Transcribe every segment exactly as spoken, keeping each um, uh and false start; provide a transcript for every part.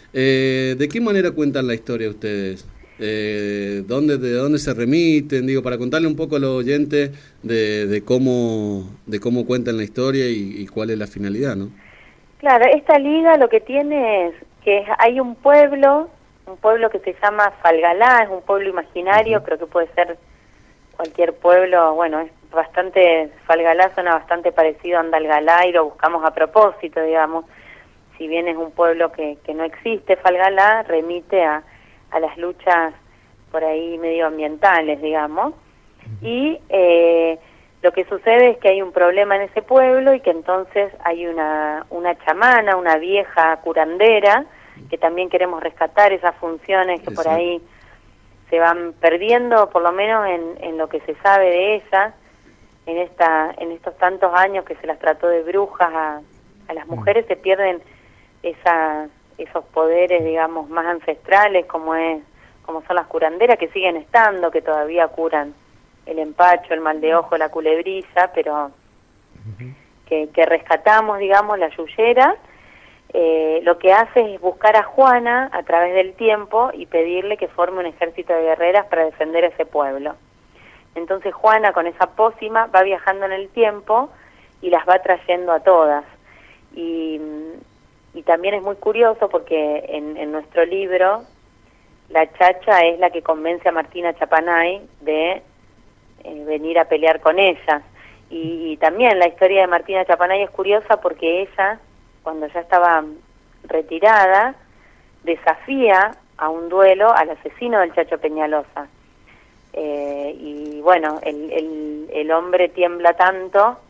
Eh, ¿de qué manera cuentan la historia ustedes? Eh, ¿dónde, ¿De dónde se remiten? Digo, para contarle un poco a los oyentes de, de cómo de cómo cuentan la historia y, y cuál es la finalidad, ¿no? Claro, esta liga lo que tiene es que hay un pueblo, un pueblo que se llama Falgalá, es un pueblo imaginario, Uh-huh. creo que puede ser cualquier pueblo, bueno, es bastante, Falgalá suena bastante parecido a Andalgalá y lo buscamos a propósito, digamos. Si bien es un pueblo que, que no existe, Falgalá remite a, a las luchas por ahí medioambientales, digamos. Y eh, lo que sucede es que hay un problema en ese pueblo y que entonces hay una, una chamana, una vieja curandera, que también queremos rescatar esas funciones que por Exacto. ahí se van perdiendo, por lo menos en, en lo que se sabe de ella, en esta en estos tantos años que se las trató de brujas a, a las mujeres, se pierden esa, esos poderes, digamos, más ancestrales, como es como son las curanderas, que siguen estando, que todavía curan el empacho, el mal de ojo, la culebrilla, pero que, que rescatamos, digamos, la yuyera. Eh, lo que hace es buscar a Juana a través del tiempo y pedirle que forme un ejército de guerreras para defender ese pueblo. Entonces Juana, con esa pócima, va viajando en el tiempo y las va trayendo a todas. Y, y también es muy curioso porque en, en nuestro libro la Chacha es la que convence a Martina Chapanay de eh, venir a pelear con ella. Y, y también la historia de Martina Chapanay es curiosa porque ella, cuando ya estaba retirada, desafía a un duelo al asesino del Chacho Peñalosa. Eh, y bueno, el, el, el hombre tiembla tanto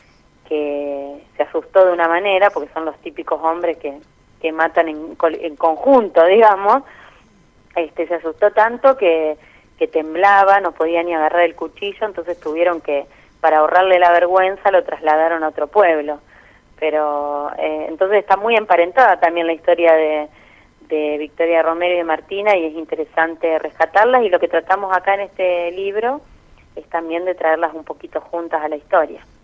que se asustó de una manera, porque son los típicos hombres que, que matan en, en conjunto, digamos. Este, se asustó tanto que, que temblaba, no podía ni agarrar el cuchillo, entonces tuvieron que, para ahorrarle la vergüenza, lo trasladaron a otro pueblo. Pero eh, entonces está muy emparentada también la historia de, de Victoria Romero y de Martina, y es interesante rescatarlas, y lo que tratamos acá en este libro es también de traerlas un poquito juntas a la historia.